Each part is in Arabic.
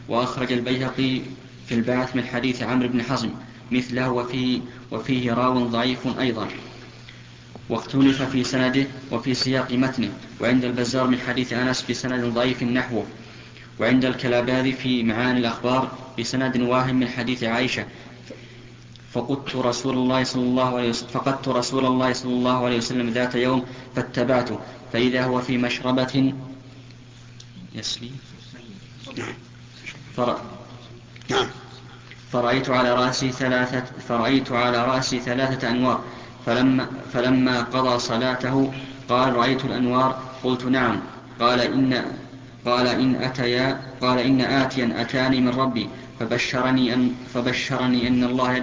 وأخرج البيهقي في البعث من حديث عمرو بن حزم مثله وفيه راو ضعيف أيضا، واختلف في سنده وفي سياق متنه. وعند البزار من حديث أنس بسند ضعيف نحوه. وعند الكلاباذي في معاني الأخبار بسند واهم من حديث عائشة: فقدت رسول الله صلى الله عليه وسلم ذات يوم فاتبعته فإذا هو في مشربة يسري فرأيت على رأسي ثلاثة أنوار. فلما قضى صلاته قال: رأيت الأنوار؟ قلت: نعم. قال: إن آتيا أتاني من ربي فبشرني أن الله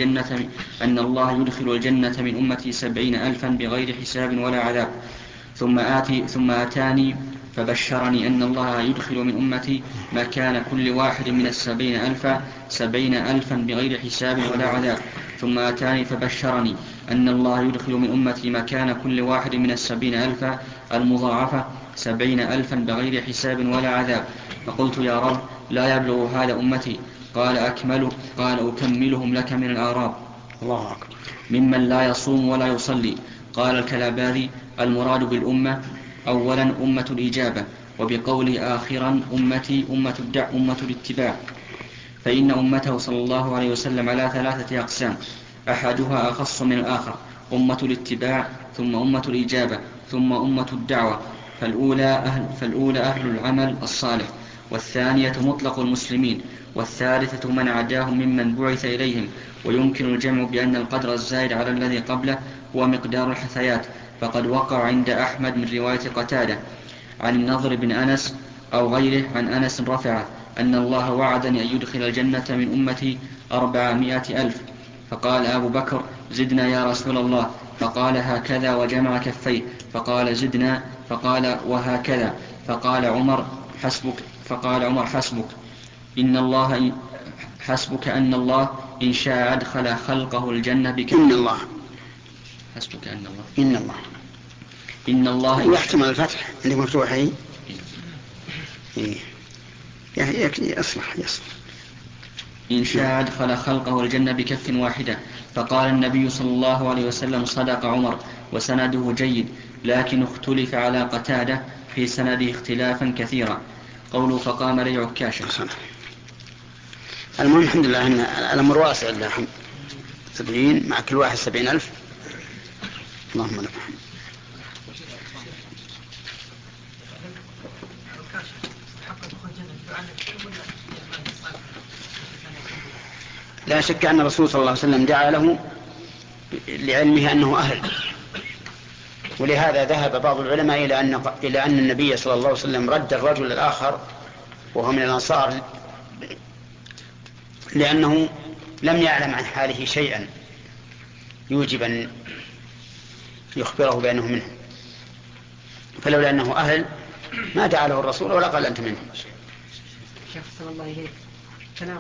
يدخل الجنة من أمتي 70,000 بغير حساب ولا عذاب. ثم آتاني فبشرني أن الله يدخل من أمتي مكان كل واحد من 70,000 بغير حساب ولا عذاب. ثم آتاني فبشرني أن الله يدخل من أمتي مكان كل واحد من 70,000 المضاعفة 70,000 بغير حساب ولا عذاب. فقلت: يا رب، لا يبلغ هذا أمتي. قال: أكملهم لك من الأعراب. الله أكبر. ممن لا يصوم ولا يصلي. قال الكلاباذي: المراد بالأمة أولا أمة الإجابة، وبقوله آخرا أمتي أمة الاتباع، فإن أمته صلى الله عليه وسلم على 3 أقسام: أحدها أخص من الآخر، أمة الاتباع، ثم أمة الإجابة، ثم أمة الدعوة. فالأولى أهل العمل الصالح، والثانية مطلق المسلمين، والثالثة من عداهم ممن بعث إليهم. ويمكن الجمع بأن القدر الزائد على الذي قبله هو مقدار الحثيات، فقد وقع عند أحمد من رواية قتادة عن النضر بن أنس أو غيره عن أنس رفعه: أن الله وعدني أن يدخل الجنة من أمتي 400,000. فقال أبو بكر: زدنا يا رسول الله. فقال: هكذا، وجمع كفيه. فقال: زدنا. فقال: وهكذا. فقال عمر: حسبك إن الله حسبك أن الله إن شاء أدخل خلقه الجنة بكفيه. إن الله حسبك أن الله إن الله يحتمل الفتح اللي مفتوحين يصلح. إن شاء أدخل خلقه الجنة بكف واحدة. فقال النبي صلى الله عليه وسلم: صدق عمر. وسنده جيد، لكن اختلف على قتادة في سنده اختلافا كثيرا. قوله: فقام لي عكاشة. المهم الحمد لله أن الأمر واسع لله. 70 مع كل واحد 70,000. اللهم لك. لا شك أن الرسول صلى الله عليه وسلم دعا له لعلمه أنه أهل، ولهذا ذهب بعض العلماء إلى أن النبي صلى الله عليه وسلم رد الرجل الآخر وهو من الأنصار لأنه لم يعلم عن حاله شيئا يوجب أن يخبره بأنه منه، فلولا أنه أهل ما دعا له الرسول ولا قال أنت منه. شيخ صلى الله عليه كلام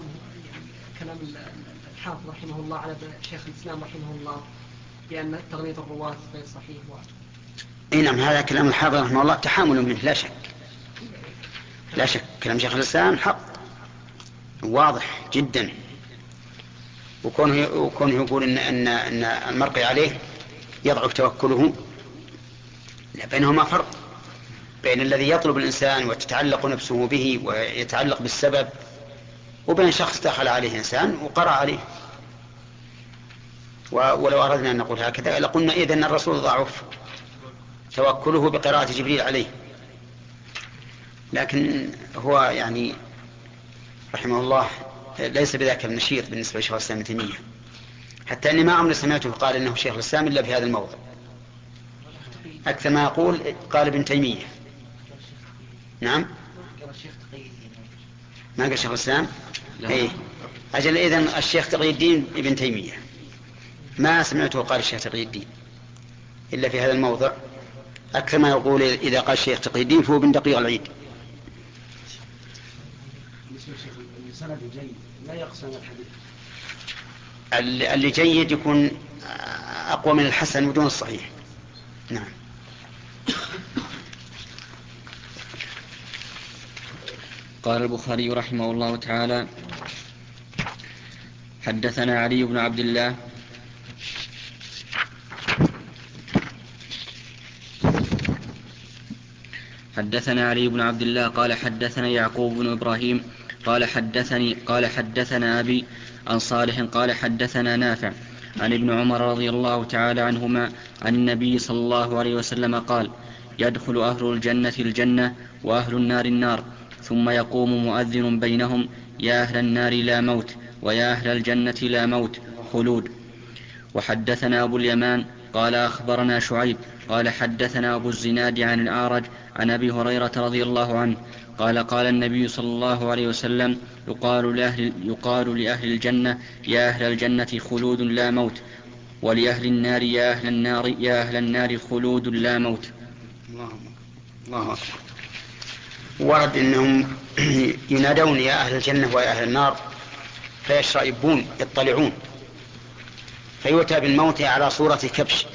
الحافظ رحمه الله على شيخ الإسلام رحمه الله بأن تغليظ الرواة غير صحيح. نعم، هذا كلام الحافظ رحمه الله تحامل منه لا شك. كلام شيخ الإسلام حق واضح جدا، وكونه يقول إن المرقي عليه يضعف توكله، لا، بينهما فرق بين الذي يطلب الإنسان وتتعلق نفسه به ويتعلق بالسبب، وبين شخص دخل عليه إنسان وقرأ عليه. ولو أردنا أن نقول هكذا لقلنا إذن الرسول ضعف توكله بقراءة جبريل عليه، لكن هو يعني رحمه الله ليس بذاك النشيط بالنسبة لشيخ الإسلام ابن تيمية، حتى أني ما عمري سمعته قال إنه شيخ الإسلام إلا في هذا الموضع. أكثر ما يقول قال ابن تيمية. نعم، ما قال شيخ الإسلام. إيه أجل، إذن الشيخ تقي الدين ابن تيمية ما سمعته قال الشيخ تقي الدين إلا في هذا الموضع. أكثر ما يقول إذا قال الشيخ تقي الدين فهو ابن دقيق العيد. السند جيد لا يقسم الحديث. اللي جيد يكون أقوى من الحسن بدون الصحيح. نعم. قال البخاري رحمه الله تعالى: حدثنا علي بن عبد الله قال حدثنا يعقوب بن إبراهيم قال حدثنا أبي عن صالح قال حدثنا نافع عن ابن عمر رضي الله تعالى عنهما عن النبي صلى الله عليه وسلم قال: يدخل أهل الجنة الجنة وأهل النار النار، ثم يقوم مؤذن بينهم: يا أهل النار لا موت، ويا أهل الجنة لا موت، خلود. وحدثنا أبو اليمان قال أخبرنا شعيب قال حدثنا أبو الزناد عن الأعرج عن أبي هريرة رضي الله عنه قال: قال النبي صلى الله عليه وسلم: يقال لأهل الجنة: يا أهل الجنة خلود لا موت، ولأهل النار: يا أهل النار خلود لا موت. الله أكبر. ورد أنهم ينادون يا أهل الجنة ويا أهل النار، فيشرئبون يطلعون، فيؤتى بالموت على صورة كبش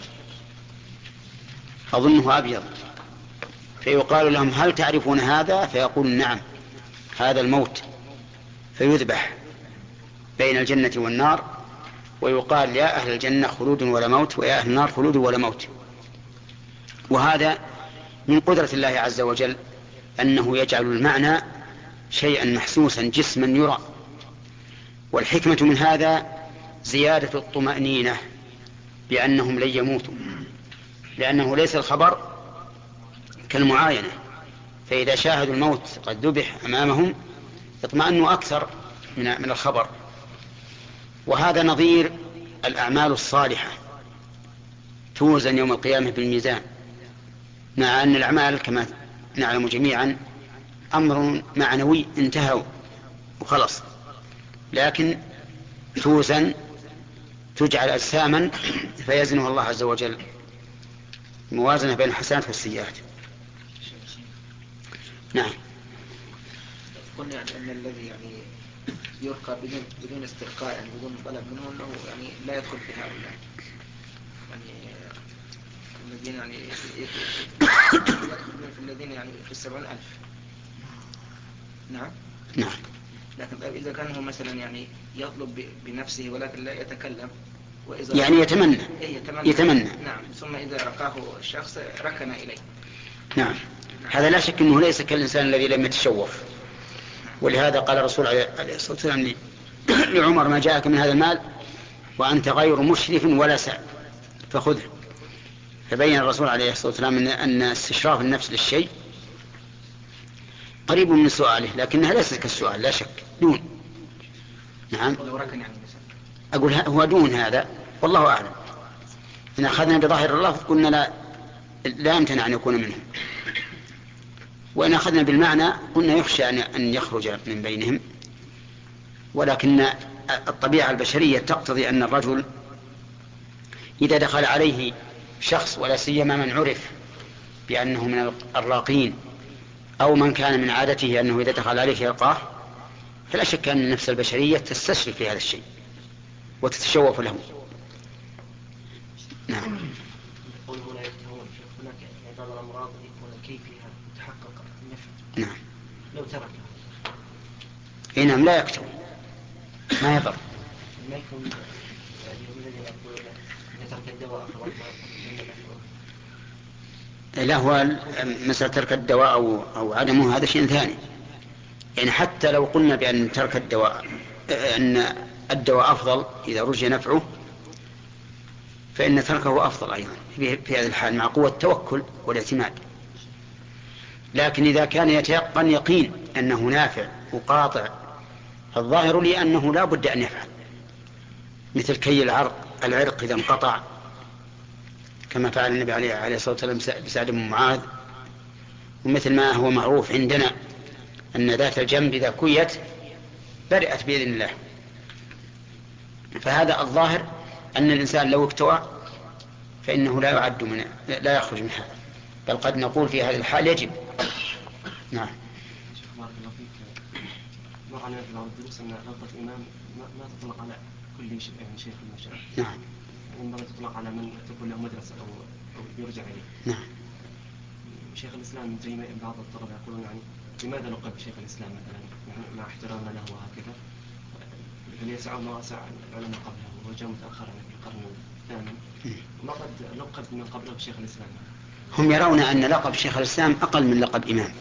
أظنه أبيض، فيقال لهم: هل تعرفون هذا؟ فيقول: نعم، هذا الموت. فيذبح بين الجنة والنار، ويقال: يا أهل الجنة خلود ولا موت، ويا أهل النار خلود ولا موت. وهذا من قدرة الله عز وجل أنه يجعل المعنى شيئا محسوسا جسما يرى. والحكمة من هذا زيادة الطمأنينة بأنهم لن يموتوا، لأنه ليس الخبر كالمعاينة، فإذا شاهدوا الموت قد ذبح أمامهم اطمأنوا أكثر من الخبر. وهذا نظير الأعمال الصالحة توزن يوم القيامة بالميزان، مع أن الأعمال كما نعلم جميعا أمر معنوي انتهى وخلص، لكن توزن، تجعل أجساما فيزنها الله عز وجل، موازنة بين الحسنات والسيئات. نعم. قلنا يعني أن الذي يعني يرقى بدون استرقاء، يعني بدون طلب منه، أنه يعني لا يدخل في هؤلاء، يعني الذين يعني يدخل في الذين يعني في 70,000. نعم. نعم. لكن إذا كان هو مثلا يعني يطلب بنفسه ولكن لا يتكلم، وإذا يعني يتمنى. نعم. ثم إذا رقاه الشخص ركن إليه. نعم. هذا لا شك أنه ليس كالإنسان الذي لم يتشوف. ولهذا قال الرسول عليه الصلاة والسلام لعمر: ما جاءك من هذا المال وأنت غير مشرف ولا سع، فخذه. فبين الرسول عليه الصلاة والسلام أن استشراف النفس للشيء قريب من سؤاله، لكنها ليست كالسؤال، لا شك، دون. نعم. أقول هو دون هذا، والله أعلم. إن أخذنا بظاهر الله قلنا لا يمتنع أن يكون منهم، وإن أخذنا بالمعنى قلنا يخشى أن يخرج من بينهم. ولكن الطبيعة البشرية تقتضي أن الرجل إذا دخل عليه شخص، ولا سيما من عرف بأنه من الراقين، أو من كان من عادته أنه إذا دخل عليه يلقاه، فلا شك أن النفس البشرية تستشرف في هذا الشيء وتتشوف له. نعم. قوله لا يكتهون، هناك بعض الأمراض يكون كيفها تحقق النفع. نعم. لو تركها. نعم، لا يكتهون، ما يضر. ما يكون الذين يقولون ترك الدواء لا، هو مسألة ترك الدواء أو عدمه هذا شيء ثاني. يعني حتى لو قلنا بأن ترك الدواء، أن الدواء أفضل إذا رجي نفعه، فإن تركه أفضل أيضا في هذه الحال مع قوة التوكل والاعتماد. لكن إذا كان يتيقن يقين أنه نافع وقاطع، فالظاهر لي أنه لا بد أن يفعل، مثل كي العرق إذا انقطع، كما فعل النبي عليه الصلاة والسلام بسعد بن معاذ، ومثل ما هو معروف عندنا أن ذات الجنب إذا كيت برئت بإذن الله. فهذا الظاهر أن الإنسان لو اكتوى فإنه لا يخرج من هذا، بل قد نقول في هذه الحال يجب. نعم. بارك الله فيك. وعلى بعض الدروس أن غلطة الإمام ما تطلق على كل شيء من المشايخ. نعم. إنما تطلق على من تكون له مدرسة أو يرجع إليه. نعم. شيخ الإسلام زي ما بعض الطلبة يقولون يعني لماذا لقب شيخ الإسلام مثلا يعني مع احترامنا له وهكذا، هل يسعى ما وسع العلماء قبله وهو جاء متأخرا في القرن الثامن وما قد لقب من قبله بشيخ الإسلام؟ هم يرون أن لقب شيخ الإسلام أقل من لقب إمام،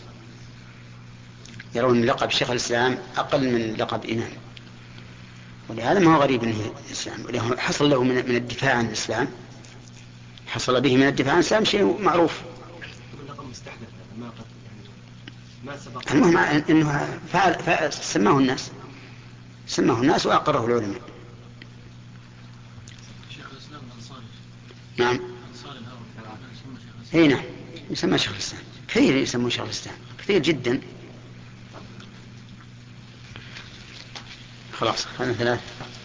يرون لقب شيخ الإسلام أقل من لقب إمام، ولهذا ما هو غريب من الإسلام، حصل له من الدفاع عن الإسلام، حصل به من الدفاع عن الإسلام شيء معروف. اللقب مستحدث ما قد يعني ما سبق. المهم أنه سماه الناس وأقره العلماء. شيخ الإسلام الأنصاري. نعم. أنصاري الهروي. اي نعم يسمى شيخ الإسلام، كثير يسمون شيخ الإسلام كثير جدا. خلاص خلنا 3.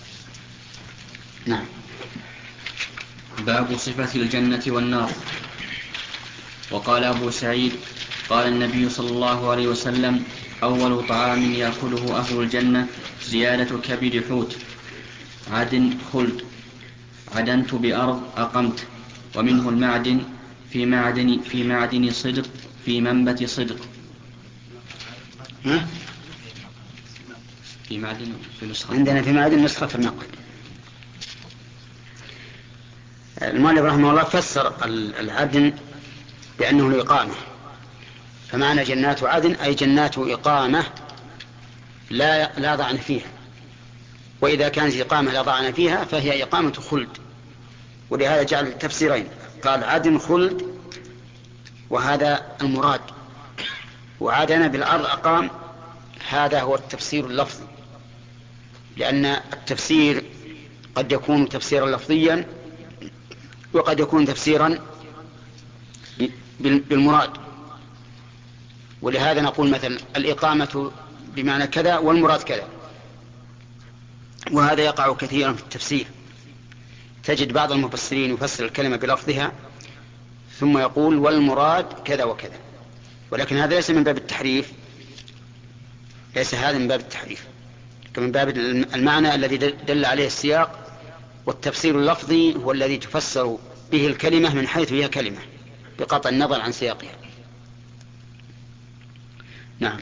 نعم. باب صفة الجنة والنار. وقال أبو سعيد قال النبي صلى الله عليه وسلم أول طعام يأكله أهل الجنة زيادة كبد حوت عدن خلد عدنت بأرض أقمت ومنه المعدن في معدن صدق في منبت صدق. في معدن في نسخة عندنا في معدن نسخة النقل. المؤلف رحمه الله فسر العدن بأنه الإقامة، فمعنى جنات عدن أي جنات إقامة لا ضعن فيها، وإذا كانت إقامة لا ضعن فيها فهي إقامة خلد، ولهذا جعل تفسيرين، قال عدن خلد وهذا المراد، وعدن بالأرض أقام هذا هو التفسير اللفظي، لأن التفسير قد يكون تفسيرا لفظيا وقد يكون تفسيرا بالمراد، ولهذا نقول مثلا الإقامة بمعنى كذا والمراد كذا، وهذا يقع كثيرا في التفسير. تجد بعض المفسرين يفسر الكلمة بلفظها ثم يقول والمراد كذا وكذا، ولكن هذا ليس من باب التحريف، ليس هذا من باب التحريف، من باب المعنى الذي دل عليه السياق، والتفسير اللفظي هو الذي تفسر به الكلمة من حيث هي كلمة بقطع النظر عن سياقها. نعم.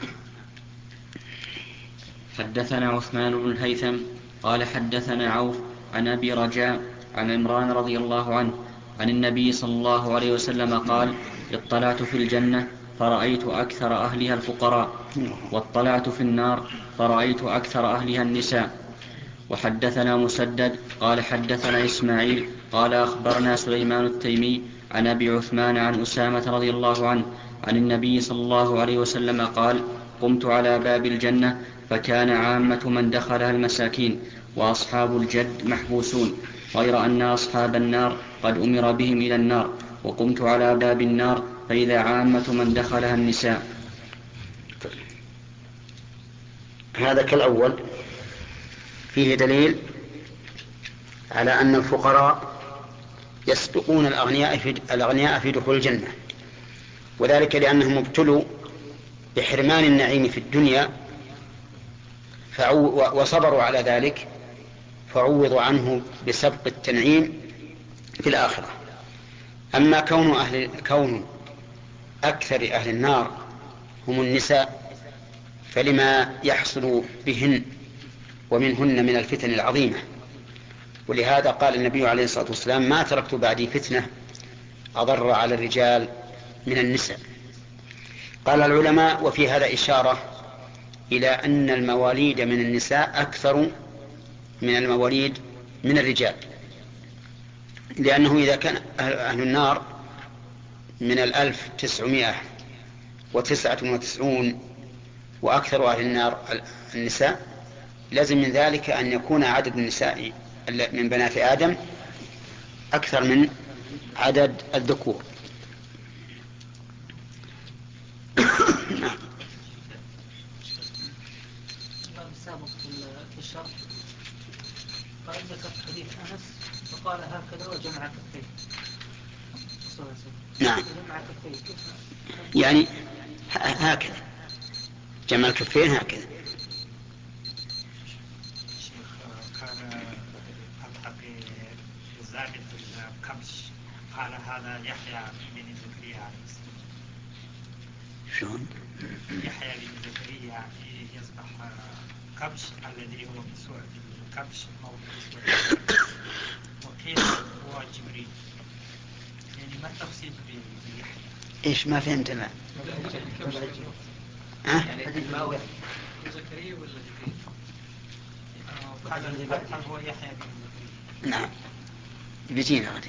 حدثنا عثمان بن الهيثم قال حدثنا عوف عن أبي رجاء عن عمران رضي الله عنه عن النبي صلى الله عليه وسلم قال اطلعت في الجنة فرأيت أكثر أهلها الفقراء، واطلعت في النار فرأيت أكثر أهلها النساء. وحدثنا مسدد قال حدثنا إسماعيل قال أخبرنا سليمان التيمي عن أبي عثمان عن أسامة رضي الله عنه عن النبي صلى الله عليه وسلم قال قمت على باب الجنة فكان عامة من دخلها المساكين وأصحاب الجد محبوسون، غير أن أصحاب النار قد أمر بهم إلى النار، وقمت على باب النار فإذا عامة من دخلها النساء. هذا كالأول فيه دليل على أن الفقراء يسبقون الأغنياء في دخول الجنة، وذلك لأنهم ابتلوا بحرمان النعيم في الدنيا وصبروا على ذلك فعوضوا عنه بسبق التنعيم في الآخرة. أما كون أكثر أهل النار هم النساء فلما يحصل بهن ومنهن من الفتن العظيمة، ولهذا قال النبي عليه الصلاة والسلام ما تركت بعدي فتنة أضر على الرجال من النساء. قال العلماء وفي هذا إشارة إلى أن المواليد من النساء أكثر من المواليد من الرجال، لأنه إذا كان أهل النار من 1999 وأكثر أهل النار النساء، لازم من ذلك أن يكون عدد النساء من بنات آدم أكثر من عدد الذكور. السابق في الشرح قال ذكر حديث أنس فقال هكذا وجمع كفيه. نعم يعني هكذا جمع الكفين هكذا. كان الحقي زائد الكبش قال هذا يحيى من زكريا عليه السلام. شلون؟ يحيى بن زكريا يذبح كبش الذي هو بسوء الكبش أو بسوء، وقيل هو جبريل. يعني ما التفسير بيحيى؟ إيش ما فهمت أنا؟ يعني الماوي زكريا ولا جبريل؟ هل هو يحيى بن زكريا؟ نعم بيجينا غدي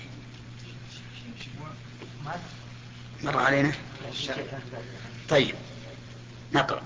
مر علينا. طيب نقرأ.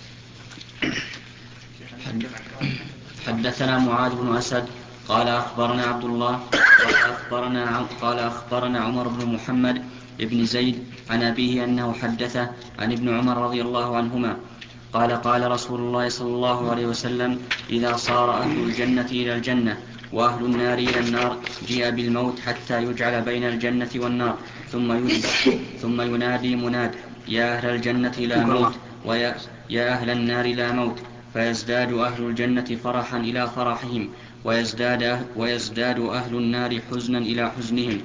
حدثنا معاذ بن أسد قال أخبرنا عبد الله قال أخبرنا عمر بن محمد بن زيد عن أبيه أنه حدثه عن ابن عمر رضي الله عنهما قال قال رسول الله صلى الله عليه وسلم إذا صار أهل الجنة إلى الجنة وأهل النار إلى النار جيء بالموت حتى يجعل بين الجنة والنار ثم ينادي مناد يا أهل الجنة لا موت ويا أهل النار لا موت فيزداد أهل الجنة فرحا إلى فرحهم ويزداد أهل النار حزنا إلى حزنهم.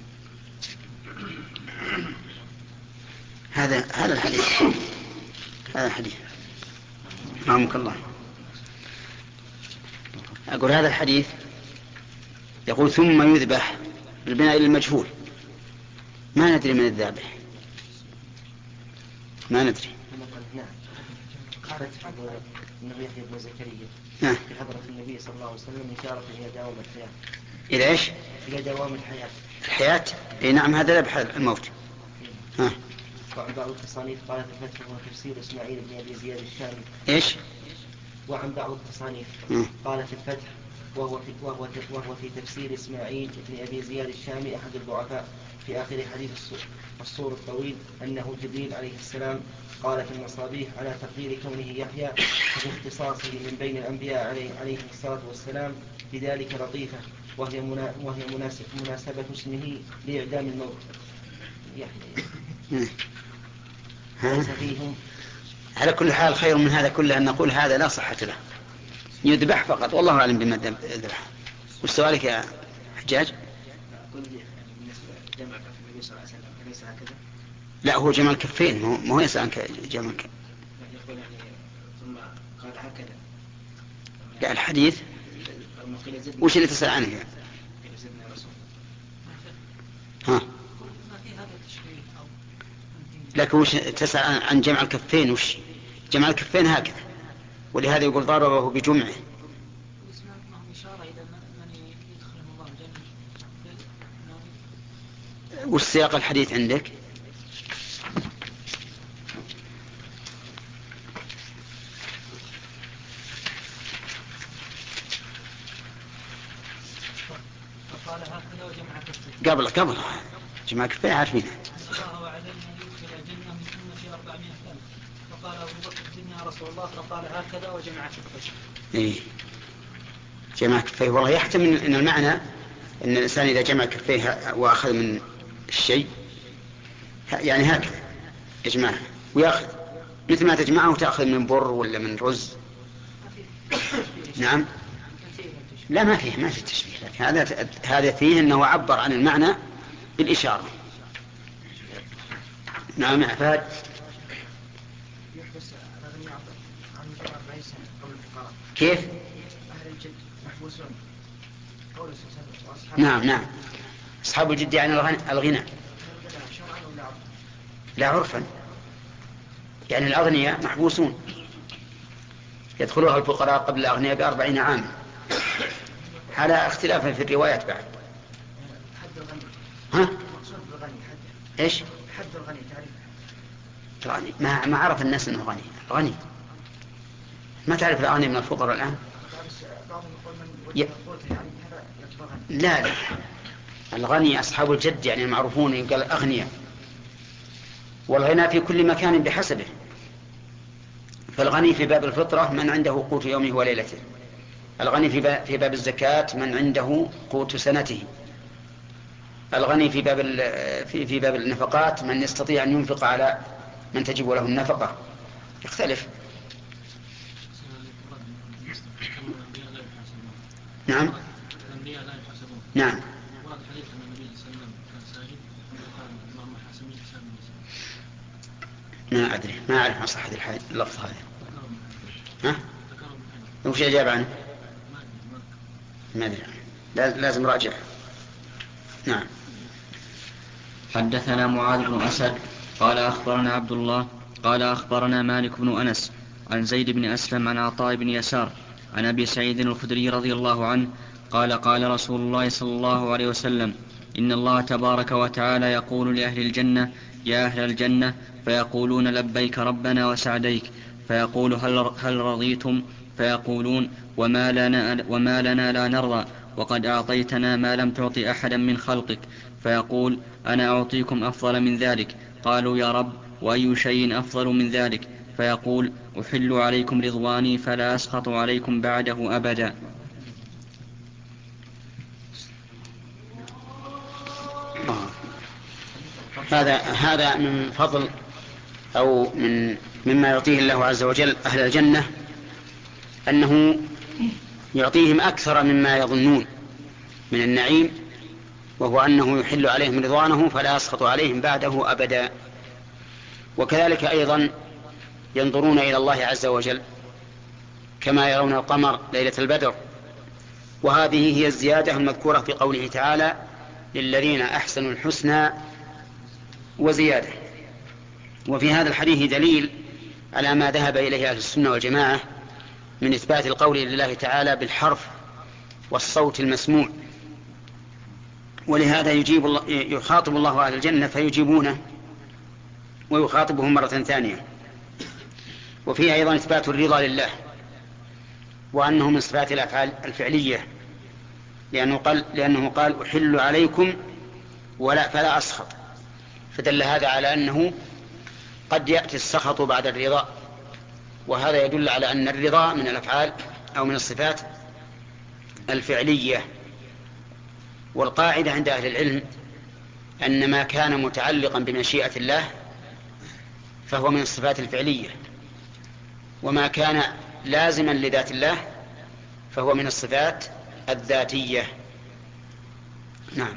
هذا الحديث رحمك الله. أقول هذا الحديث يقول ثم يذبح بالبناء إلى المجهول، ما ندري من الذابح، ما ندري. قالت النبي يحيى بن زكريا في حضرة النبي صلى الله عليه وسلم إشارة إلى دوام الحياة. إلى إيش؟ إلى دوام الحياة. إيه نعم هذا ذبح الموت. وعن بعض التصانيف قالت الفتح هو تفسير إسماعيل بن أبي زياد الشامي. إيش؟ وعن بعض التصانيف قالت الفتح وهو في تفسير إسماعيل بن أبي زياد الشامي أحد الضعفاء في آخر حديث الصور الطويل أنه جبريل عليه السلام. قال في المصابيح على تقدير كونه يحيى في اختصاصه من بين الأنبياء عليه الصلاة والسلام بذلك لطيفة وهي مناسبة اسمه لإعدام الموت يحيى. على كل حال خير من هذا كله أن نقول هذا لا صحة له، يذبح فقط، والله أعلم بما ذبح. والسؤالك يا حجاج؟ لا هو جمع الكفين، ما هو يسأل عنك جمع الكفين. ثم قال هكذا. لا الحديث وش اللي تسأل عنه يعني؟ لكن وش تسأل عن جمع الكفين؟ وش جمع الكفين هكذا، ولهذا يقول ضربه بجمعه. وش سياق الحديث عندك؟ قبل جمع كفين عارفينها. الله وعدنا يدخل الجنة من أمتي 400 ألف. فقال أبو بكر زدنا يا رسول الله، فقال هكذا وجمع كفيه. إيه جمع كفيه. والله يحتمل أن المعنى أن الإنسان إذا جمع كفيه وأخذ من الشيء يعني هكذا يجمعه ويأخذ مثل ما تجمعه وتأخذ من بر ولا من رز. نعم لا ما فيه تشبيه، لكن هذا فيه أنه عبر عن المعنى بالإشارة. نعم عفاد. يحبس الأغنياء عن 40 سنة قبل الفقراء. كيف؟ أهل الجد محبوسون. نعم أصحاب الجد يعني الغنى. لا عرفا يعني الأغنياء محبوسون يدخلها الفقراء قبل الأغنياء ب40 عاما. هذا اختلافا في الروايات بعد. حد الغني. مقصود بالغني حد. إيش؟ حد الغني تعرف. الغني ما عرف الناس أنه غني. ما تعرف الأغني من الفقراء الآن؟ لا الغني أصحاب الجد يعني المعروفون يقال أغنياء، والغنى في كل مكان بحسبه. فالغني في باب الفطرة من عنده قوت يومه وليلته، الغني في باب الزكاة من عنده قوت سنته، الغني في باب النفقات من يستطيع أن ينفق على من تجب له النفقة. يختلف. نعم ما أدري، ما أعرف عن صحة اللفظ هذا. ها؟ وش أجاب عنه؟ ما أدري، لازم راجع. نعم. حدثنا معاذ بن أسد قال أخبرنا عبد الله قال أخبرنا مالك بن أنس عن زيد بن أسلم عن عطاء بن يسار عن أبي سعيد الخدري رضي الله عنه قال قال رسول الله صلى الله عليه وسلم: إن الله تبارك وتعالى يقول لأهل الجنة: يا أهل الجنة، فيقولون: لبيك ربنا وسعديك. فيقول: هل رضيتم؟ فيقولون: وما لنا لا نرضى، وقد أعطيتنا ما لم تعط أحدا من خلقك. فيقول: أنا أعطيكم أفضل من ذلك. قالوا: يا رب، وأي شيء أفضل من ذلك؟ فيقول: أحل عليكم رضواني فلا أسخط عليكم بعده أبدا. هذا من فضل أو مما يعطيه الله عز وجل أهل الجنة، أنه يعطيهم أكثر مما يظنون من النعيم، وهو أنه يحل عليهم رضوانه فلا يسخط عليهم بعده أبدا. وكذلك أيضا ينظرون إلى الله عز وجل كما يرون القمر ليلة البدر، وهذه هي الزيادة المذكورة في قوله تعالى: للذين أحسنوا الحسنى وزيادة. وفي هذا الحديث دليل على ما ذهب إليه أهل السنة والجماعة من إثبات القول لله تعالى بالحرف والصوت المسموع، ولهذا يخاطب الله أهل الجنة فيجيبونه ويخاطبهم مرة ثانية. وفيه أيضا إثبات الرضا لله، وأنه من صفات الأفعال الفعلية، لأنه قال: أحل عليكم فلا أسخط، فدل هذا على أنه قد يأتي السخط بعد الرضا، وهذا يدل على أن الرضا من الأفعال أو من الصفات الفعلية. والقاعدة عند أهل العلم أن ما كان متعلقا بمشيئة الله فهو من الصفات الفعلية، وما كان لازما لذات الله فهو من الصفات الذاتية. نعم.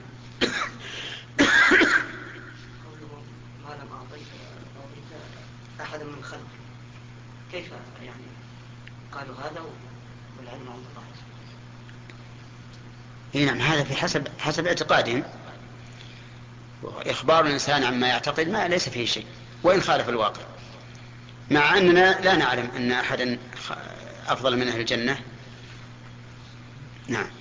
ما لم أعطيك أحدا من خلق، كيف يعني قالوا هذا والعلم عند الله؟ نعم، هذا في حسب اعتقادهم. إخبار الإنسان عما يعتقد ما ليس فيه شيء وإن خالف الواقع، مع أننا لا نعلم أن أحدا أفضل من أهل الجنة. نعم.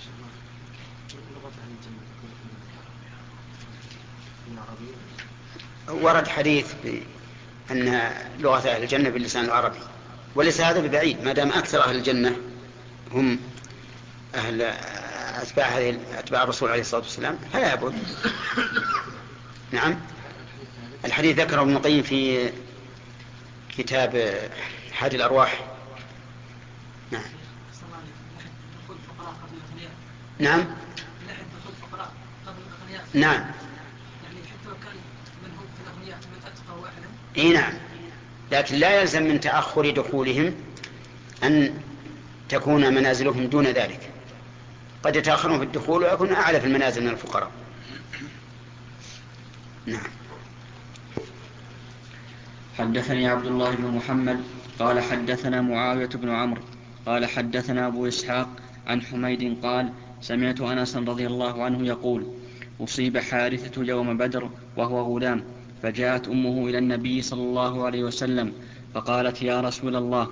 ورد حديث أن لغة أهل الجنة باللسان العربي، وليس هذا ببعيد، ما دام أكثر أهل الجنة هم أهل أتباع الرسول عليه الصلاة والسلام فلا يبعد. نعم. الحديث ذكره ابن القيم في كتاب حاد الأرواح. نعم. نعم. نعم. إيه نعم، لكن لا يلزم من تأخر دخولهم أن تكون منازلهم دون ذلك، قد يتأخرون في الدخول ويكون أعلى في المنازل من الفقراء. نعم. حدثني عبد الله بن محمد قال حدثنا معاوية بن عمرو قال حدثنا أبو إسحاق عن حميد قال: سمعت أنس رضي الله عنه يقول: أصيب حارثة يوم بدر وهو غلام، فجاءت أمه إلى النبي صلى الله عليه وسلم فقالت: يا رسول الله،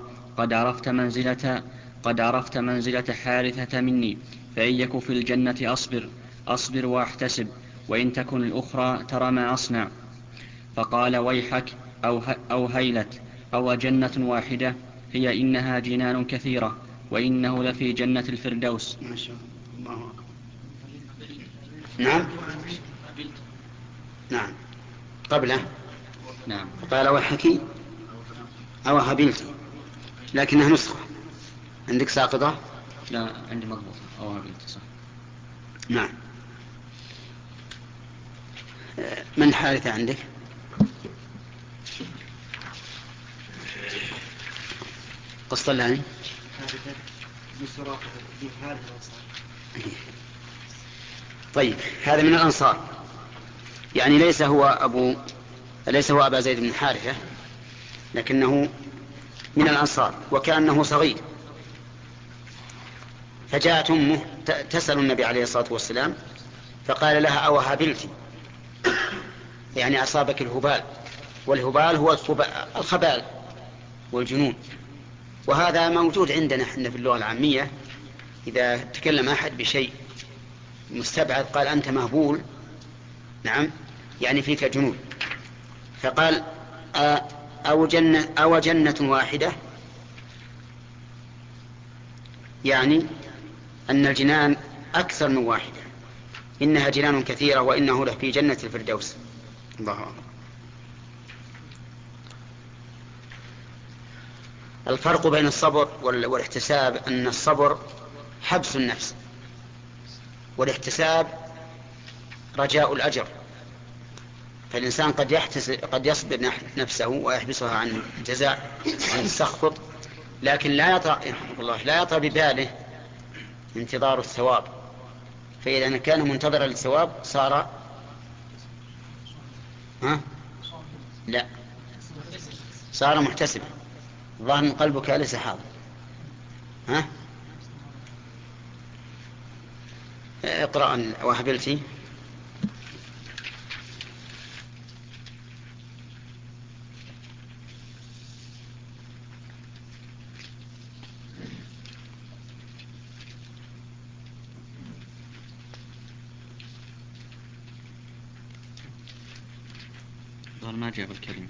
قد عرفت منزلة حارثة مني، فإن يك في الجنة أصبر وأحتسب، وإن تكن الأخرى ترى ما أصنع. فقال: ويحك، أو هيلت، أو جنة واحدة، هي إنها جنان كثيرة، وإنه لفي جنة الفردوس. ما شاء الله. نعم. نعم قبله. نعم. قال: ويحكي أو هبلت، لكنها نسخة. عندك ساقطة؟ لا، عندي مضبوط. أو هبلت، صح. نعم. من حارثة عندك؟ قصة لاني طيب، هذا من الأنصار، يعني ليس هو أبا زيد بن حارثة، لكنه من الأنصار وكأنه صغير. فجاءت أمه تسأل النبي عليه الصلاة والسلام فقال لها: أوهبلت؟ يعني أصابك الهبال، والهبال هو الخبال والجنون. وهذا موجود عندنا احنا في اللغة العامية، إذا تكلم أحد بشيء مستبعد قال أنت مهبول، نعم، يعني فيك جنون. فقال: أو جنة واحدة، يعني أن الجنان أكثر من واحدة، إنها جنان كثيرة وإنه له في جنة الفردوس. الله أكبر. الفرق بين الصبر والاحتساب أن الصبر حبس النفس، والاحتساب رجاء الأجر. فالإنسان قد يصبر نفسه ويحبسها عن الجزاء عن السخط، لكن لا يطرأ بباله انتظار الثواب. فإذا كان منتظرا للثواب صار محتسبا. ظاهر من قلبك ليس حاضر. اقرأ وهبلتي. ما جاب الكلمة.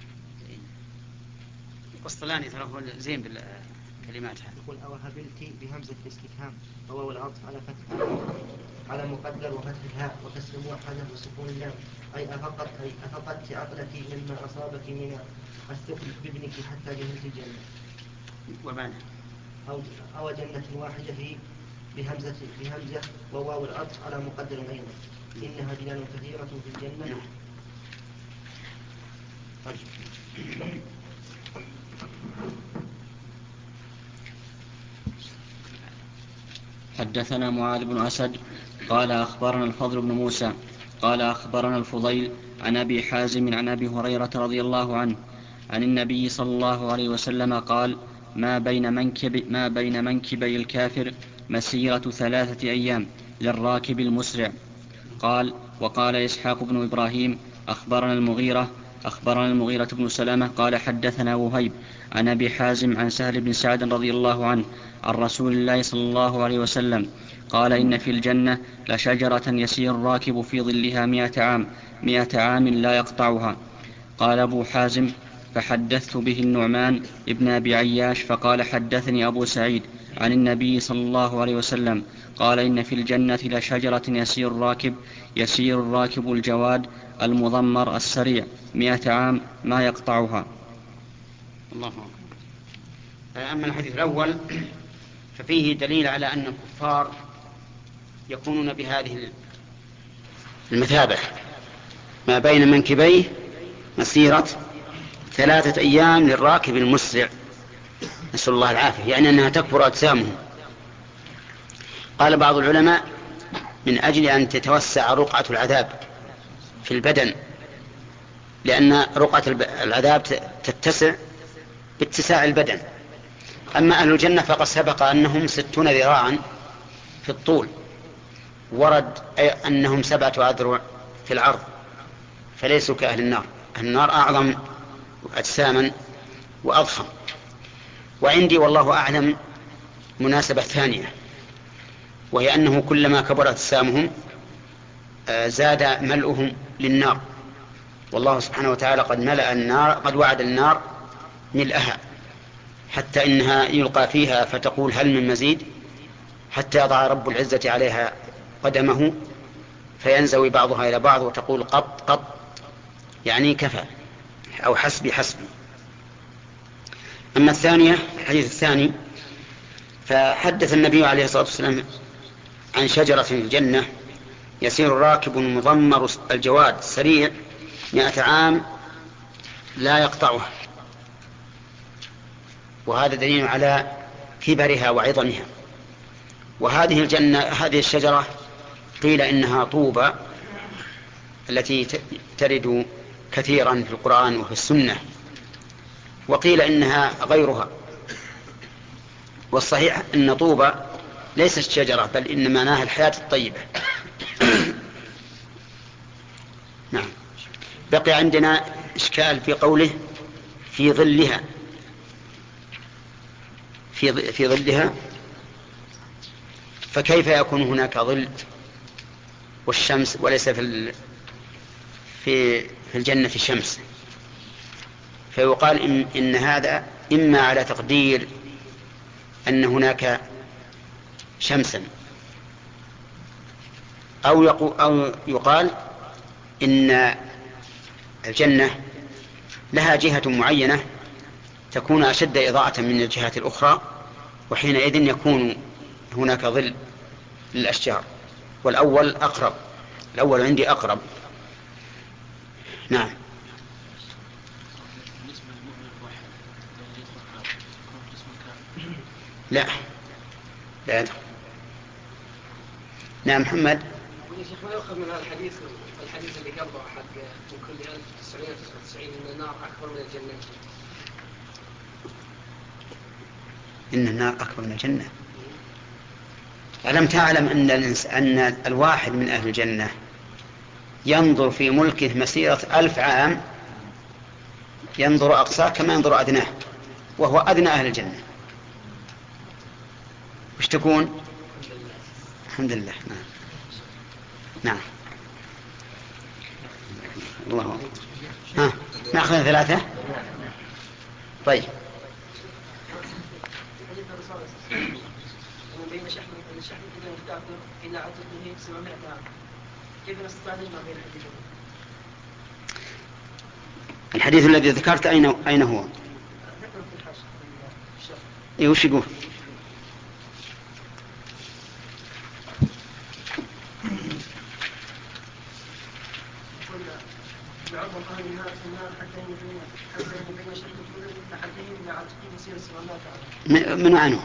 قسطلاني ترى هو زين بالكلمات هذه. يقول: أوهبلتي بهمزة الاستفهام وواو العطف على فتح على مقدر وفتح الهاء وكسر موحدة وسكون اللام، أي أفقدت عقلك مما أصابك من الثقل بابنك حتى جنة الجنة. ومعنى أو جنة واحدة بهمزة وواو العطف على مقدر أيضا، إنها جنان كثيرة في الجنة. حدثنا معاذ بن أسد قال أخبرنا الفضل بن موسى قال أخبرنا الفضيل عن أبي حازم عن أبي هريرة رضي الله عنه عن النبي صلى الله عليه وسلم قال: ما بين منكبي الكافر مسيرة 3 أيام للراكب المسرع. قال: وقال إسحاق بن إبراهيم أخبرنا المغيرة بن سلمة قال حدثنا وهيب عن أبي حازم عن سهل بن سعد رضي الله عنه عن رسول الله صلى الله عليه وسلم قال: إن في الجنة لشجرة يسير الراكب في ظلها 100 عام لا يقطعها. قال أبو حازم: فحدثت به النعمان ابن أبي عياش فقال: حدثني أبو سعيد عن النبي صلى الله عليه وسلم قال: إن في الجنة لشجرة يسير الراكب الجواد المضمر السريع 100 عام ما يقطعها. الله أكبر. أما الحديث الأول ففيه دليل على أن الكفار يكونون بهذه المثابة، ما بين منكبيه مسيرة 3 أيام للراكب المسرع، نسأل الله العافية، يعني أنها تكبر أجسامهم. قال بعض العلماء: من أجل أن تتوسع رقعة العذاب في البدن، لأن رقعة العذاب تتسع باتساع البدن. أما أهل الجنة فقد سبق أنهم 60 ذراعا في الطول، ورد أنهم 7 أذرع في العرض، فليسوا كأهل النار. أهل النار أعظم أجساما وأضخم. وعندي والله أعلم مناسبة ثانية، وهي أنه كلما كبرت أجسامهم زاد ملؤهم للنار، والله سبحانه وتعالى قد وعد النار ملئها، حتى إنها يلقى فيها فتقول: هل من مزيد؟ حتى يضع رب العزة عليها قدمه فينزوي بعضها إلى بعض وتقول: قط قط، يعني كفى، أو حسبي حسبي. أما الثانية، الحديث الثاني، فحدث النبي عليه الصلاة والسلام عن شجرة في الجنة يسير الراكب المضمر الجواد السريع 100 عام لا يقطعها، وهذا دليل على كبرها وعظمها. وهذه الجنة، هذه الشجرة قيل إنها طوبى التي ترد كثيرا في القرآن وفي السنة، وقيل إنها غيرها. والصحيح أن طوبى ليست شجرة، بل إن معناها الحياة الطيبة. نعم. بقي عندنا إشكال في قوله في ظلها. في ظلها، فكيف يكون هناك ظل والشمس وليس في الجنة شمس؟ فيقال إن هذا إما على تقدير أن هناك شمسا، أو يقال إن الجنة لها جهة معينة تكون أشد إضاءة من الجهات الأخرى، وحينئذ يكون هناك ظل للأشجار. والأول أقرب، الأول عندي أقرب. نعم. لا يدخل. نعم محمد. يا شيخ ما يؤخذ من هذا الحديث اللي قبله حق من كل 1999 ان النار اكبر من الجنه؟ إن النار أكبر من الجنة. ألم تعلم أن الواحد من أهل الجنة ينظر في ملكه مسيرة 1000 عام، ينظر أقصاه كما ينظر أدناه، وهو أدنى أهل الجنة. وش تكون؟ الحمد لله. نعم. الله أكبر. نأخذ 3. طيب. بين شحن بدون الكافر إلى عتقه 700 عام، كيف نستعمل ما بين الحديثين؟ الحديث الذي ذكرت أين هو؟ ذكر في الحاشية. وش يقول؟ بعض أهل النار حتى بين شحن بدون أحدهم إلى عتقه يصير 700 عام. من عنه؟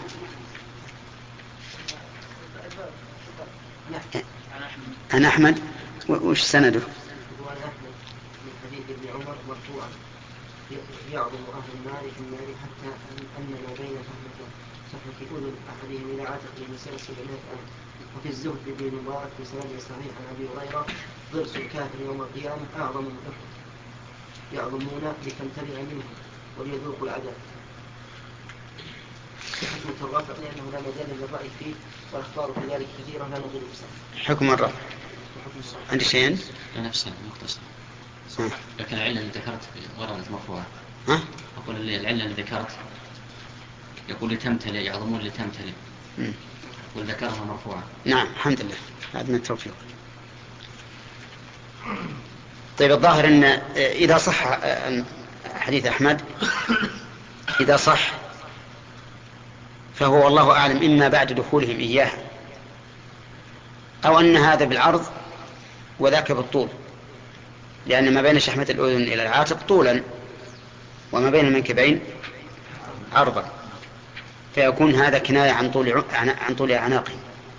عن أحمد. وش سنده؟ وعن أحمد من حديث ابن عمر مرفوعا: يعظم أهل النار في النار حتى أن ما بين شحنة أذن أحدهم إلى عاتقه مسيرة 700 عام. وفي الزهد بن المبارك في سند صحيح عن أبي هريرة: ضرس الكافر يوم القيامة أعظم من أحد، يعظمون لتمتلئ منه وليذوقوا العذاب. حكمة الرفع لأنه لا مجال للرأي فيه، والأخبار في ذلك كثيرة لا نقول بصحة. حكم الرفع عند شيئين نفسه مختصر، لكن العلة اللي ذكرت وردت مرفوعة. أقول العلة اللي ذكرت يقول لتمتلئ، يعظمون لتمتلئ، يقول ذكرها مرفوعة. نعم الحمد لله، هذا من التوفيق. طيب الظاهر أن إذا صح حديث أحمد، إذا صح فهو والله أعلم إما بعد دخولهم إياه، أو أن هذا بالعرض وذاك بالطول، لأن ما بين شحمة الأذن إلى العاتق طولا، وما بين المنكبين عرضا، فيكون هذا كناية عن طول أعناقهم.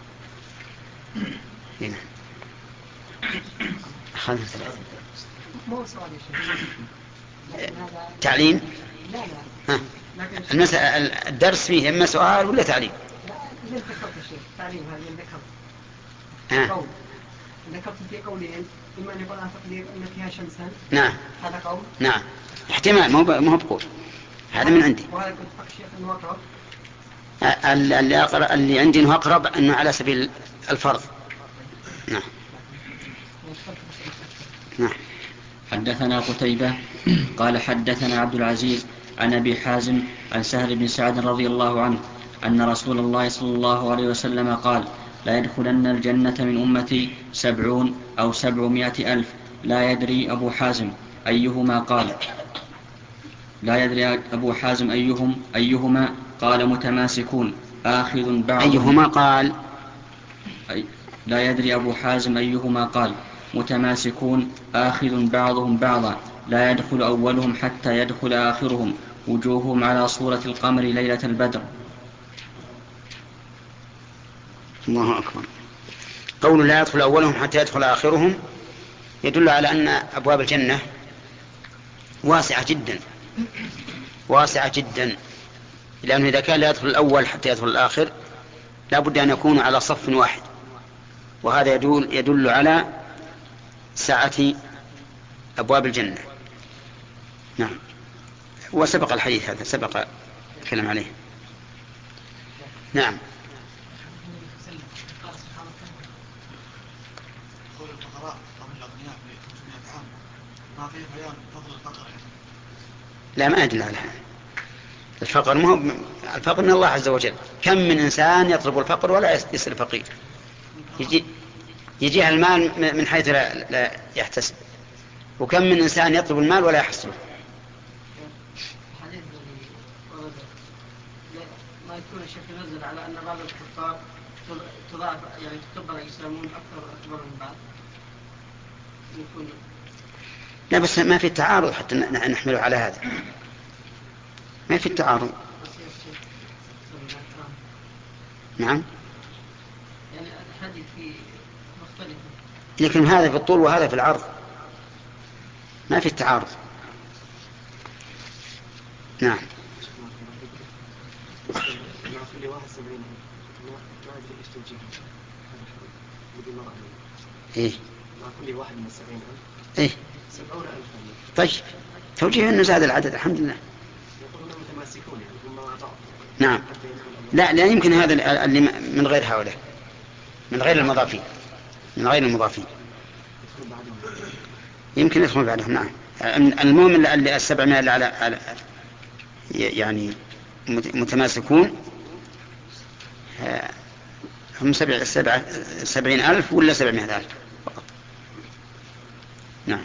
هنا أخذنا 3. تعليم؟ لا. المسألة الدرس فيه إما سؤال ولا تعليم؟ لا، ذكرت الشيخ تعليم هذه ذكرت. ذكرت في قولين، إما أن يقول عن تقدير أن فيها شمسا. نعم. هذا قول. نعم. احتمال، ما هو بقول. هذا من عندي. وهذا كنت فقط الشيخ أنه أقرب. اللي عندي أنه أقرب أنه على سبيل الفرض. نعم. نعم. حدثنا قتيبة قال حدثنا عبد العزيز عن أبي حازم عن سهل بن سعد رضي الله عنه أن رسول الله صلى الله عليه وسلم قال: لا يدخلن الجنة من أمتي 70 أو 700 ألف. لا يدري أبو حازم أيهما قال. لا يدري أبو حازم أيهما قال متماسكون آخذ بعضهم. أيهما قال. لا يدري أبو حازم أيهما قال متماسكون آخذ بعضهم بعضا. لا يدخل أولهم حتى يدخل آخرهم، وجوههم على صورة القمر ليلة البدر. الله أكبر. قول لا يدخل أولهم حتى يدخل آخرهم يدل على أن أبواب الجنة واسعة جدا، واسعة جدا، لأنه إذا كان لا يدخل الأول حتى يدخل الآخر لا بد أن يكون على صف واحد، وهذا يدل على سعة أبواب الجنة. نعم. وسبق الحديث هذا، سبق الكلام عليه. نعم. لا، ما أدل على هذا. الفقر ما هو الفقر من الله عز وجل. كم من إنسان يطلب الفقر ولا يصير فقير، يجيها المال من حيث لا يحتسب، وكم من إنسان يطلب المال ولا يحصله. ما يكون الشيخ ينزل على أن بعض الكفار تضاعف، يعني تكبر الإسلامون أكبر من بعض يكون. لا بس ما في تعارض حتى نحمله على هذا، ما في التعارض. نعم. يعني الحديث فيه مختلف، لكن هذا في الطول وهذا في العرض، ما في التعارض. نعم. كل واحد 70 ما أدري إيش توجيه بدون مرة. إيه. مع كل واحد من 70 إيه. 70,000. طيب توجيه إنه زاد العدد الحمد لله. يقولون متماسكون يعني هم بعض. نعم. لا يمكن هذا اللي من غير هؤلاء، من غير المضافين، من غير المضافين يمكن يدخل بعدهم. نعم. المهم اللي 700 اللي على يعني متماسكون هم 70,000 ولا 700,000 فقط. نعم.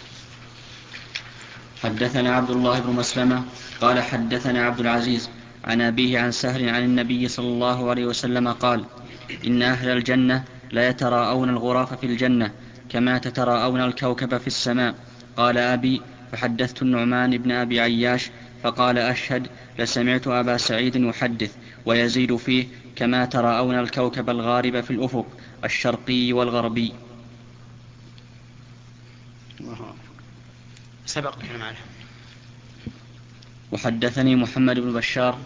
حدثنا عبد الله بن مسلمة قال حدثنا عبد العزيز عن أبيه عن سهل عن النبي صلى الله عليه وسلم قال: إن أهل الجنة لا يتراءون الغرف في الجنة كما تتراءون الكوكب في السماء. قال أبي: فحدثت النعمان بن أبي عياش فقال: أشهد لسمعت أبا سعيد يحدث ويزيد فيه: كما تراءون الكوكب الغارب في الأفق الشرقي والغربي. سبق الكلام عنه. وحدثني محمد بن بشار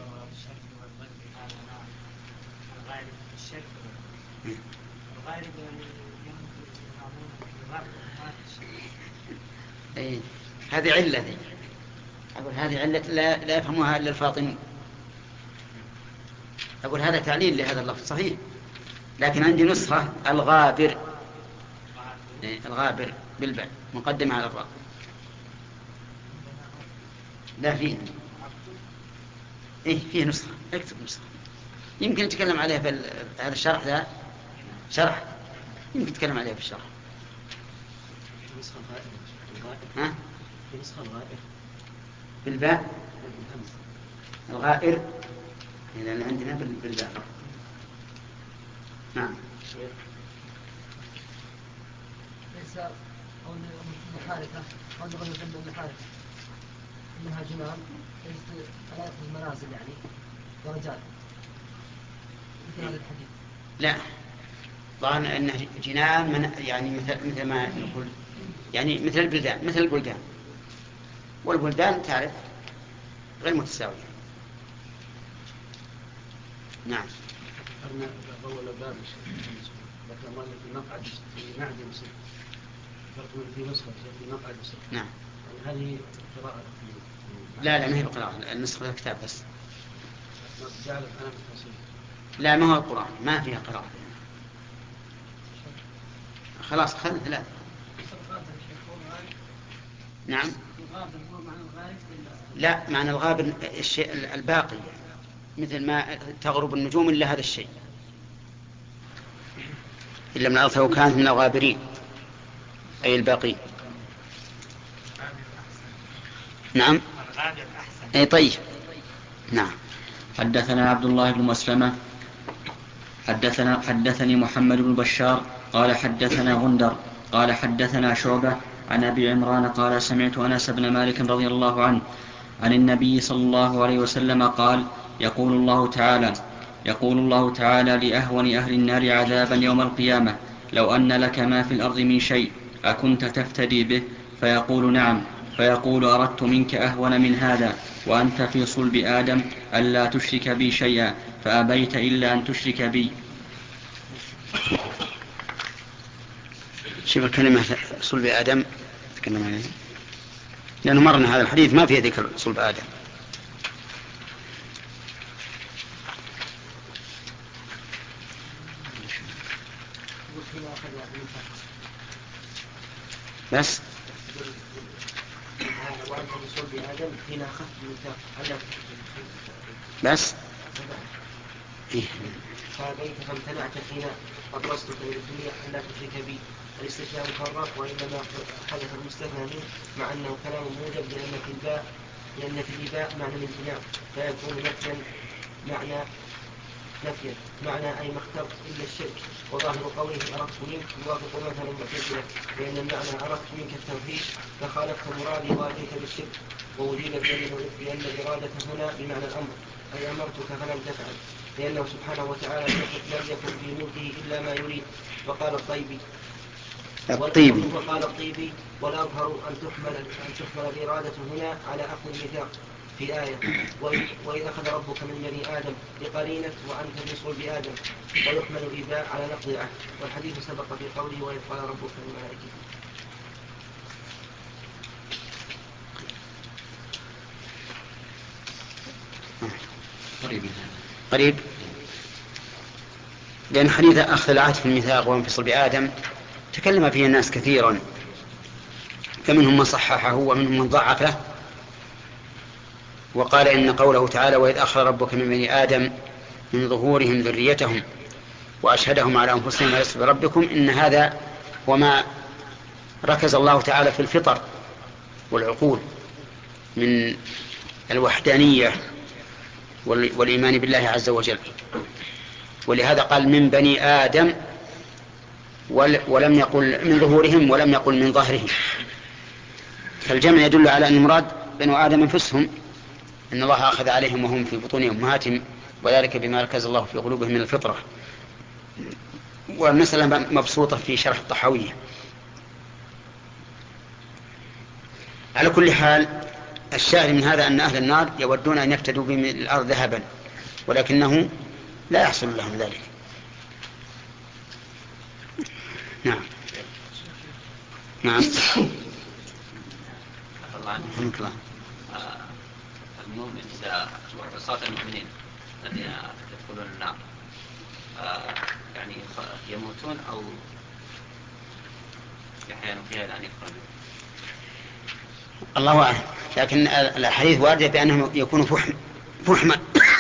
هذه علة دي. أقول هذه علة لا يفهمها إلا الفاطمي. أقول هذا تعليل لهذا اللفظ صحيح، لكن عندي نسخة الغابر، الغابر بالباء مقدمة على الراء. لا فيه. فيه نسخة، اكتب نسخة يمكن نتكلم عليها في هذا الشرح. ذا شرح يمكن نتكلم عليها في الشرح. ها؟ بالباء الغائر، لأن عندنا بالباء. نعم. ليس أو محاركة أو نقول المحاركة إنها جنان، ليست ثلاث منازل يعني درجات مثل هذا الحديث. لا ظاهر أنه جنان يعني مثل ما نقول يعني مثل البلدان، والبلدان تعرف غير متساوية. نعم. أول باب لكن الله في مقعد في معدن وسر في نسخة في مقعد وسر. نعم. هذه قراءة لا ما هي قراءة، النسخة الكتاب بس. جعل أنا بالتفسير. لا ما هو القرآن ما فيها قراءة. خلاص خلنا ثلاثة. نعم. لا معنى الغابر الشيء الباقي، مثل ما تغرب النجوم إلا هذا الشيء، إلا من الأرض وكانت من الغابرين أي الباقي. نعم. أي طيب. نعم. حدثنا عبد الله بن مسلمة حدثني محمد بن بشار قال حدثنا غندر قال حدثنا شعبة عن أبي عمران قال: سمعت أنس بن مالك رضي الله عنه عن النبي صلى الله عليه وسلم قال: يقول الله تعالى لأهون أهل النار عذابا يوم القيامة: لو أن لك ما في الأرض من شيء أكنت تفتدي به؟ فيقول: نعم. فيقول: أردت منك أهون من هذا. وأنت في صلب آدم ألا تشرك بي شيئا فأبيت إلا أن تشرك بي. شوف الكلمة صلب آدم تكلم عليه لأنه مرنا هذا الحديث ما فيه ذكر صلب آدم. بس بس إيه؟ فأبيت فامتنعت حين أبرزتك من الدنيا ألا تشرك بي. الاستثناء مفرق وإنما حدث المستثنى منه مع أنه كلام موجب لأن في الإباء معنى الامتناع فيكون معنى أي ما اخترت إلا الشرك. وظاهر قوله أردت منك يوافق مثلا المعتزلة لأن المعنى أردت منك التوحيد فخالفت مرادي وأتيت بالشرك. وأجيب بأن الإرادة هنا بمعنى الأمر أي أمرتك فلم تفعل لأنه سبحانه وتعالى لم يكن في ملكه إلا ما يريد. وقال الطيبي والأظهر أن تحمل الإرادة هنا على أخذ الميثاق في آية وإذا أخذ ربك من بني آدم بقرينة وأنت في صلب آدم ويحمل الإباء على نقض العهد. والحديث سبق في قوله وإذ قال ربك للملائكة. قريب لأن حديث أخذ العهد في الميثاق وانفصل بآدم تكلم فيه الناس كثيرا فمنهم من صححه ومنهم من ضعفه وقال إن قوله تعالى وإذ أخذ ربك من بني آدم من ظهورهم ذريتهم وأشهدهم على أنفسهم ألست بربكم إن هذا وما ركز الله تعالى في الفطر والعقول من الوحدانية والإيمان بالله عز وجل. ولهذا قال من بني آدم ولم يقل من ظهورهم ولم يقل من ظهرهم. فالجمع يدل على أن المراد بنو آدم أنفسهم إن الله أخذ عليهم وهم في بطون أمهاتهم وذلك بما ركز الله في قلوبهم من الفطرة. والمسألة مبسوطة في شرح الطحاوية. على كل حال الشاهد من هذا أن أهل النار يودون أن يفتدوا بالأرض ذهبا ولكنه لا يحصل لهم ذلك. نعم الله المؤمن إذا عصاة المؤمنين الذين يدخلون النار يعني يموتون أو يحيون فيها الآن يدخلون الله أعلم. لكن الحديث واردة بأنهم يكونوا فحما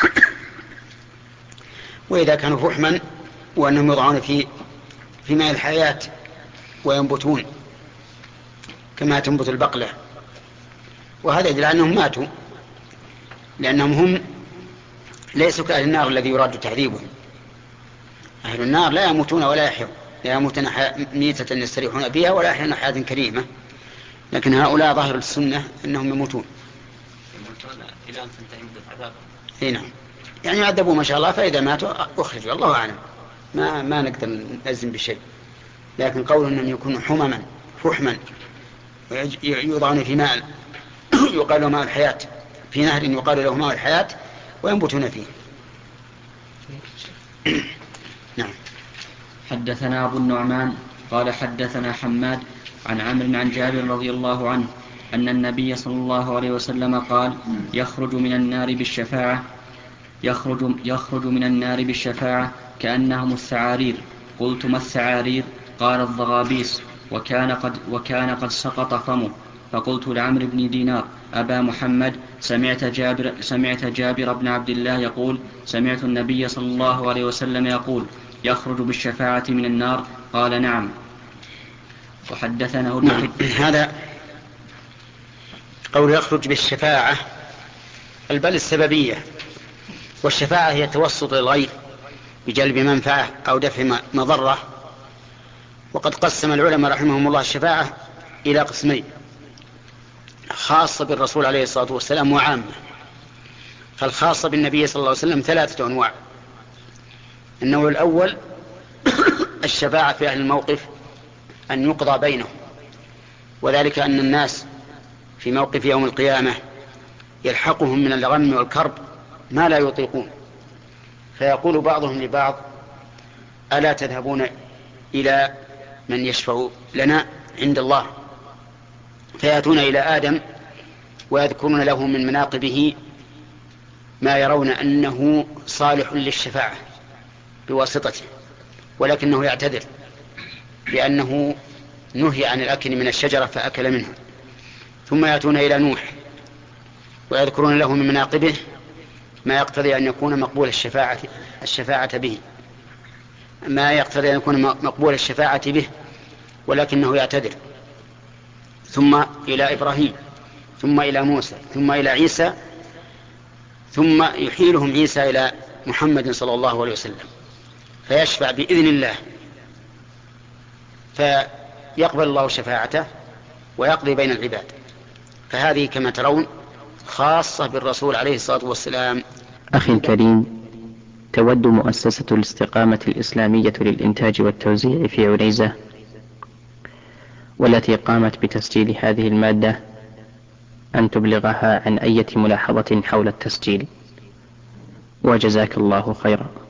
وإذا كانوا فحما وأنهم يضعون في ماء الحياة وينبتون كما تنبت البقلة وهذا يدل على أنهم ماتوا لأنهم هم ليسوا كأهل النار الذي يراد تعذيبهم. أهل النار لا يموتون ولا يحيون لا يموتون ميتة يستريحون بها ولا يحيون حياة كريمة لكن هؤلاء ظاهر السنة أنهم يموتون إلى أن تنتهي مدة عذابهم. نعم يعني يعذبوا ما شاء الله فإذا ماتوا أخرجوا الله أعلم ما نقدر نلزم بشيء. لكن قول أنهم يكونوا فحما يوضعون في ماء يقال له ماء الحياة في نهر يقال له ماء الحياة وينبتون فيه. نعم. حدثنا أبو النعمان قال حدثنا حماد عن عمرو عن جابر رضي الله عنه أن النبي صلى الله عليه وسلم قال يخرج من النار بالشفاعة كأنهم الثعارير. قلت ما الثعارير؟ قال الضغابيس وكان قد سقط فمه. فقلت لعمرو بن دينار أبا محمد سمعت جابر بن عبد الله يقول سمعت النبي صلى الله عليه وسلم يقول يخرج بالشفاعة من النار؟ قال نعم. وحدثنا هذا قول يخرج بالشفاعة البل السببية والشفاعة هي توسط الغير بجلب منفعة أو دفع مضرة. وقد قسم العلماء رحمهم الله الشفاعة إلى قسمين خاصة بالرسول عليه الصلاة والسلام وعامة. فالخاصة بالنبي صلى الله عليه وسلم 3 أنواع. النوع الأول الشفاعة في أهل الموقف أن يقضى بينهم وذلك أن الناس في موقف يوم القيامة يلحقهم من الغم والكرب ما لا يطيقون، فيقول بعضهم لبعض: ألا تذهبون إلى من يشفع لنا عند الله؟ فيأتون إلى آدم ويذكرون له من مناقبه ما يرون أنه صالح للشفاعة بواسطته، ولكنه يعتذر لأنه نهي عن الأكل من الشجرة فأكل منها. ثم يأتون إلى نوح ويذكرون له من مناقبه ما يقتضي أن يكون مقبول الشفاعة به، ما يقتضي أن يكون مقبول الشفاعة به، ولكنه يعتذر. ثم إلى إبراهيم، ثم إلى موسى، ثم إلى عيسى، ثم يحيلهم عيسى إلى محمد صلى الله عليه وسلم فيشفع بإذن الله، فيقبل الله شفاعته ويقضي بين العباد. فهذه كما ترون خاصة بالرسول عليه الصلاة والسلام. أخي الكريم، تود مؤسسة الاستقامة الإسلامية للإنتاج والتوزيع في عنيزة، والتي قامت بتسجيل هذه المادة، أن تبلغها عن أي ملاحظة حول التسجيل، وجزاك الله خيرا.